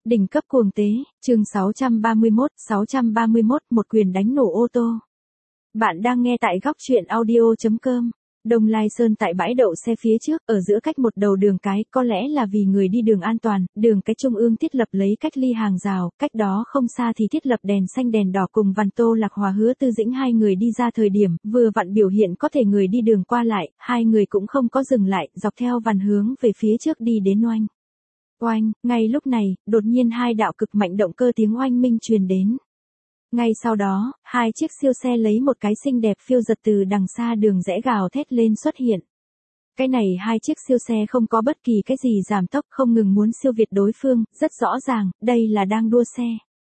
Đỉnh cấp cuồng tế, chương 631, một quyền đánh nổ ô tô. Bạn đang nghe tại góc truyện audio.com. Đông Lai Sơn tại bãi đậu xe phía trước, ở giữa cách một đầu đường cái, có lẽ là vì người đi đường an toàn, đường cái trung ương thiết lập lấy cách ly hàng rào, cách đó không xa thì thiết lập đèn xanh đèn đỏ cùng vằn Tô Lạc Hòa Hứa Tư Dĩnh hai người đi ra thời điểm, vừa vặn biểu hiện có thể người đi đường qua lại, hai người cũng không có dừng lại, dọc theo vằn hướng về phía trước đi đến oanh. Oanh, ngay lúc này, đột nhiên hai đạo cực mạnh động cơ tiếng oanh minh truyền đến. Ngay sau đó, hai chiếc siêu xe lấy một cái xinh đẹp phiêu giật từ đằng xa đường rẽ gào thét lên xuất hiện. Cái này hai chiếc siêu xe không có bất kỳ cái gì giảm tốc, không ngừng muốn siêu việt đối phương, rất rõ ràng, đây là đang đua xe.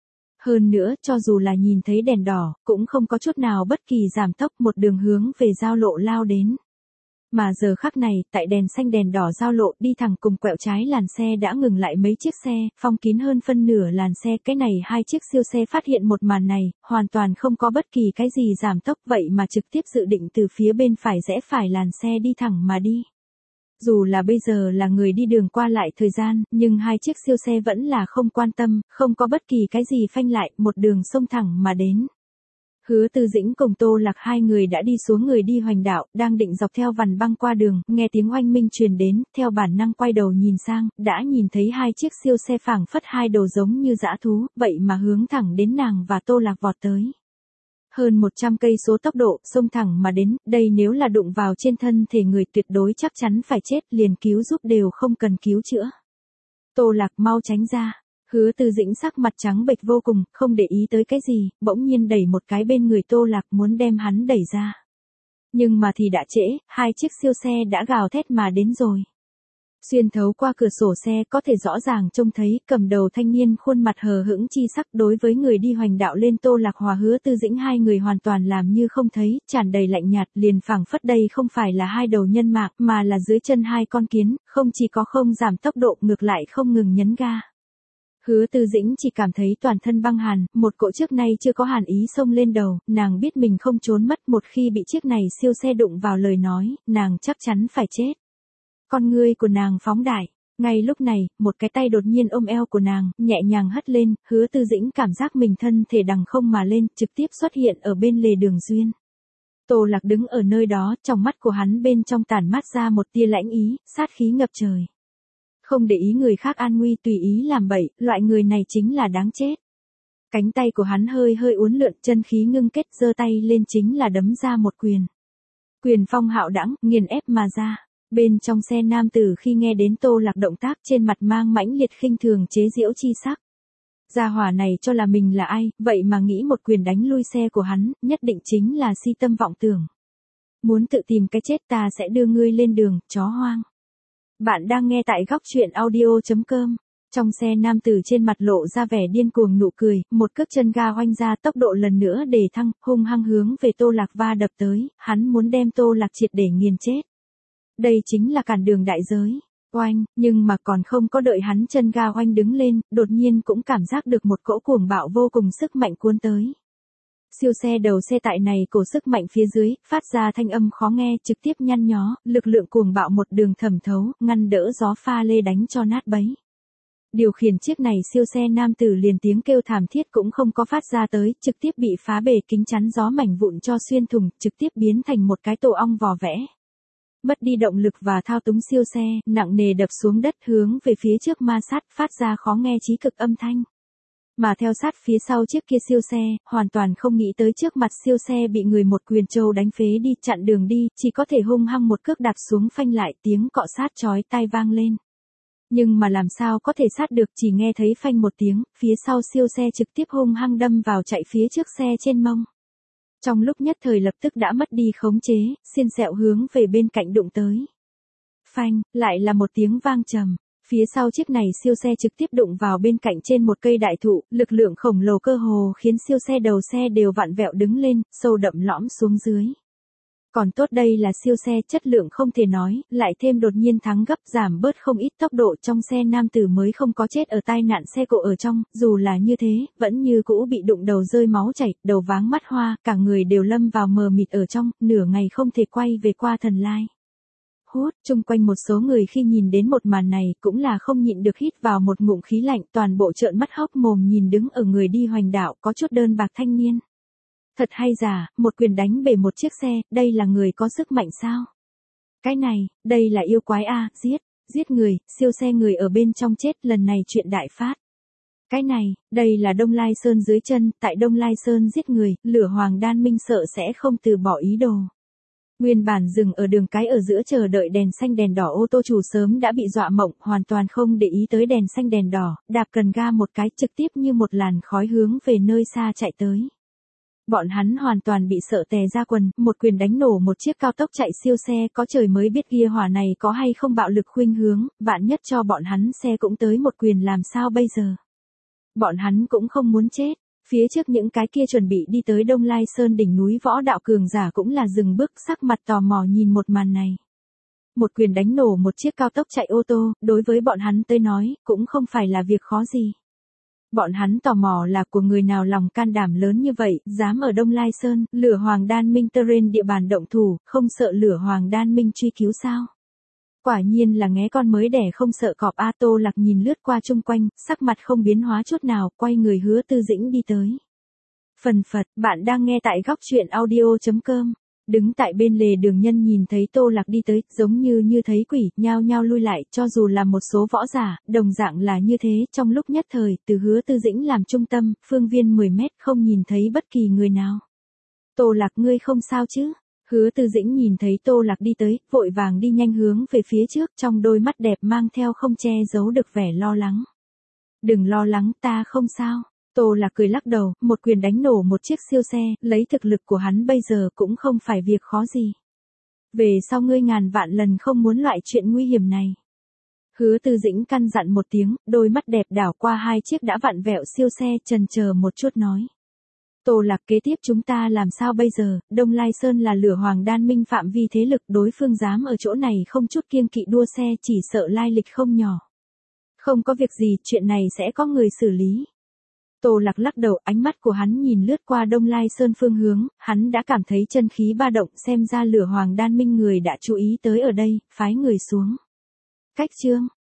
Hơn nữa, cho dù là nhìn thấy đèn đỏ, cũng không có chút nào bất kỳ giảm tốc, một đường hướng về giao lộ lao đến. Mà giờ khắc này, tại đèn xanh đèn đỏ giao lộ đi thẳng cùng quẹo trái làn xe đã ngừng lại mấy chiếc xe, phong kín hơn phân nửa làn xe. Cái này hai chiếc siêu xe phát hiện một màn này, hoàn toàn không có bất kỳ cái gì giảm tốc, vậy mà trực tiếp dự định từ phía bên phải rẽ phải làn xe đi thẳng mà đi. Dù là bây giờ là người đi đường qua lại thời gian, nhưng hai chiếc siêu xe vẫn là không quan tâm, không có bất kỳ cái gì phanh lại, một đường xông thẳng mà đến. Hứa Tư Dĩnh cùng Tô Lạc hai người đã đi xuống người đi hoành đạo, đang định dọc theo vằn băng qua đường, nghe tiếng oanh minh truyền đến, theo bản năng quay đầu nhìn sang, đã nhìn thấy hai chiếc siêu xe phảng phất hai đầu giống như dã thú, vậy mà hướng thẳng đến nàng và Tô Lạc vọt tới. Hơn 100 cây số tốc độ, xông thẳng mà đến, đây nếu là đụng vào trên thân thể người tuyệt đối chắc chắn phải chết, liền cứu giúp đều không cần cứu chữa. Tô Lạc mau tránh ra. Hứa Tư Dĩnh sắc mặt trắng bệch vô cùng, không để ý tới cái gì, bỗng nhiên đẩy một cái bên người Tô Lạc muốn đem hắn đẩy ra. Nhưng mà thì đã trễ, hai chiếc siêu xe đã gào thét mà đến rồi. Xuyên thấu qua cửa sổ xe có thể rõ ràng trông thấy cầm đầu thanh niên khuôn mặt hờ hững chi sắc đối với người đi hoành đạo lên Tô Lạc Hòa Hứa Tư Dĩnh hai người hoàn toàn làm như không thấy, tràn đầy lạnh nhạt, liền phảng phất đây không phải là hai đầu nhân mạc mà là dưới chân hai con kiến, không chỉ có không giảm tốc độ ngược lại không ngừng nhấn ga. Hứa Tư Dĩnh chỉ cảm thấy toàn thân băng hàn, một cỗ trước nay chưa có hàn ý xông lên đầu, nàng biết mình không trốn mất, một khi bị chiếc này siêu xe đụng vào lời nói, nàng chắc chắn phải chết. Con ngươi của nàng phóng đại, ngay lúc này, một cái tay đột nhiên ôm eo của nàng, nhẹ nhàng hất lên, Hứa Tư Dĩnh cảm giác mình thân thể đằng không mà lên, trực tiếp xuất hiện ở bên lề đường duyên. Tô Lạc đứng ở nơi đó, trong mắt của hắn bên trong tản mát ra một tia lãnh ý, sát khí ngập trời. Không để ý người khác an nguy tùy ý làm bậy, loại người này chính là đáng chết. Cánh tay của hắn hơi hơi uốn lượn, chân khí ngưng kết, giơ tay lên chính là đấm ra một quyền. Quyền phong hạo đãng, nghiền ép mà ra. Bên trong xe nam tử khi nghe đến Tô Lạc động tác trên mặt mang mãnh liệt khinh thường chế giễu chi sắc. Gia hỏa này cho là mình là ai, vậy mà nghĩ một quyền đánh lui xe của hắn, nhất định chính là si tâm vọng tưởng. Muốn tự tìm cái chết ta sẽ đưa ngươi lên đường, chó hoang. Bạn đang nghe tại góc truyện audio.com. Trong xe nam tử trên mặt lộ ra vẻ điên cuồng nụ cười, một cước chân ga oanh ra, tốc độ lần nữa đề thăng, hung hăng hướng về Tô Lạc va đập tới, hắn muốn đem Tô Lạc triệt để nghiền chết. Đây chính là cản đường đại giới. Oanh, nhưng mà còn không có đợi hắn chân ga oanh đứng lên, đột nhiên cũng cảm giác được một cỗ cuồng bạo vô cùng sức mạnh cuốn tới. Siêu xe đầu xe tại này cổ sức mạnh phía dưới, phát ra thanh âm khó nghe, trực tiếp nhăn nhó, lực lượng cuồng bạo một đường thẩm thấu, ngăn đỡ gió pha lê đánh cho nát bấy. Điều khiển chiếc này siêu xe nam tử liền tiếng kêu thảm thiết cũng không có phát ra tới, trực tiếp bị phá bể kính chắn gió mảnh vụn cho xuyên thủng, trực tiếp biến thành một cái tổ ong vò vẽ. Mất đi động lực và thao túng siêu xe, nặng nề đập xuống đất hướng về phía trước ma sát, phát ra khó nghe chí cực âm thanh. Mà theo sát phía sau chiếc kia siêu xe, hoàn toàn không nghĩ tới trước mặt siêu xe bị người một quyền trâu đánh phế đi, chặn đường đi, chỉ có thể hung hăng một cước đạp xuống phanh lại, tiếng cọ sát chói tai vang lên. Nhưng mà làm sao có thể sát được, chỉ nghe thấy phanh một tiếng, phía sau siêu xe trực tiếp hung hăng đâm vào chạy phía trước xe trên mông. Trong lúc nhất thời lập tức đã mất đi khống chế, xiên xẹo hướng về bên cạnh đụng tới. Phanh, lại là một tiếng vang trầm. Phía sau chiếc này siêu xe trực tiếp đụng vào bên cạnh trên một cây đại thụ, lực lượng khổng lồ cơ hồ khiến siêu xe đầu xe đều vặn vẹo đứng lên, sâu đậm lõm xuống dưới. Còn tốt đây là siêu xe chất lượng không thể nói, lại thêm đột nhiên thắng gấp giảm bớt không ít tốc độ trong xe nam tử mới không có chết ở tai nạn xe cộ ở trong, dù là như thế, vẫn như cũ bị đụng đầu rơi máu chảy, đầu váng mắt hoa, cả người đều lâm vào mờ mịt ở trong, nửa ngày không thể quay về qua thần lai. hút, chung quanh một số người khi nhìn đến một màn này cũng là không nhịn được hít vào một ngụm khí lạnh, toàn bộ trợn mắt hốc mồm nhìn đứng ở người đi hoành đạo có chút đơn bạc thanh niên. Thật hay giả, một quyền đánh bể một chiếc xe, đây là người có sức mạnh sao? Cái này, đây là yêu quái a, giết người, siêu xe người ở bên trong chết, lần này chuyện đại phát. Cái này, đây là Đông Lai Sơn dưới chân, tại Đông Lai Sơn giết người, Lửa Hoàng Đan Minh sợ sẽ không từ bỏ ý đồ. Nguyên bản dừng ở đường cái ở giữa chờ đợi đèn xanh đèn đỏ ô tô chủ sớm đã bị dọa mộng, hoàn toàn không để ý tới đèn xanh đèn đỏ, đạp cần ga một cái trực tiếp như một làn khói hướng về nơi xa chạy tới. Bọn hắn hoàn toàn bị sợ tè ra quần, một quyền đánh nổ một chiếc cao tốc chạy siêu xe, có trời mới biết kia hỏa này có hay không bạo lực khuynh hướng, vạn nhất cho bọn hắn xe cũng tới một quyền làm sao bây giờ. Bọn hắn cũng không muốn chết. Phía trước những cái kia chuẩn bị đi tới Đông Lai Sơn đỉnh núi võ đạo cường giả cũng là dừng bước, sắc mặt tò mò nhìn một màn này. Một quyền đánh nổ một chiếc cao tốc chạy ô tô, đối với bọn hắn tới nói, cũng không phải là việc khó gì. Bọn hắn tò mò là của người nào lòng can đảm lớn như vậy, dám ở Đông Lai Sơn, Lửa Hoàng Đan Minh trên địa bàn động thủ, không sợ Lửa Hoàng Đan Minh truy cứu sao? Quả nhiên là nghé con mới đẻ không sợ cọp a. Tô Lạc nhìn lướt qua chung quanh, sắc mặt không biến hóa chút nào, quay người Hứa Tư Dĩnh đi tới. Phần phật, bạn đang nghe tại góc truyện audio.com. Đứng tại bên lề đường nhân nhìn thấy Tô Lạc đi tới, giống như thấy quỷ, nhao nhao lui lại, cho dù là một số võ giả, đồng dạng là như thế, trong lúc nhất thời, từ Hứa Tư Dĩnh làm trung tâm, phương viên 10 mét không nhìn thấy bất kỳ người nào. Tô Lạc ngươi không sao chứ? Hứa Tư Dĩnh nhìn thấy Tô Lạc đi tới, vội vàng đi nhanh hướng về phía trước, trong đôi mắt đẹp mang theo không che giấu được vẻ lo lắng. Đừng lo lắng, ta không sao. Tô Lạc cười lắc đầu, một quyền đánh nổ một chiếc siêu xe, lấy thực lực của hắn bây giờ cũng không phải việc khó gì. Về sau ngươi ngàn vạn lần không muốn loại chuyện nguy hiểm này. Hứa Tư Dĩnh căn dặn một tiếng, đôi mắt đẹp đảo qua hai chiếc đã vặn vẹo siêu xe, chần chờ một chút nói. Tô Lạc kế tiếp chúng ta làm sao bây giờ, Đông Lai Sơn là Lửa Hoàng Đan Minh phạm vi thế lực, đối phương dám ở chỗ này không chút kiêng kỵ đua xe, chỉ sợ lai lịch không nhỏ. Không có việc gì, chuyện này sẽ có người xử lý. Tô Lạc lắc đầu, ánh mắt của hắn nhìn lướt qua Đông Lai Sơn phương hướng, hắn đã cảm thấy chân khí ba động, xem ra Lửa Hoàng Đan Minh người đã chú ý tới ở đây, phái người xuống. Cách chương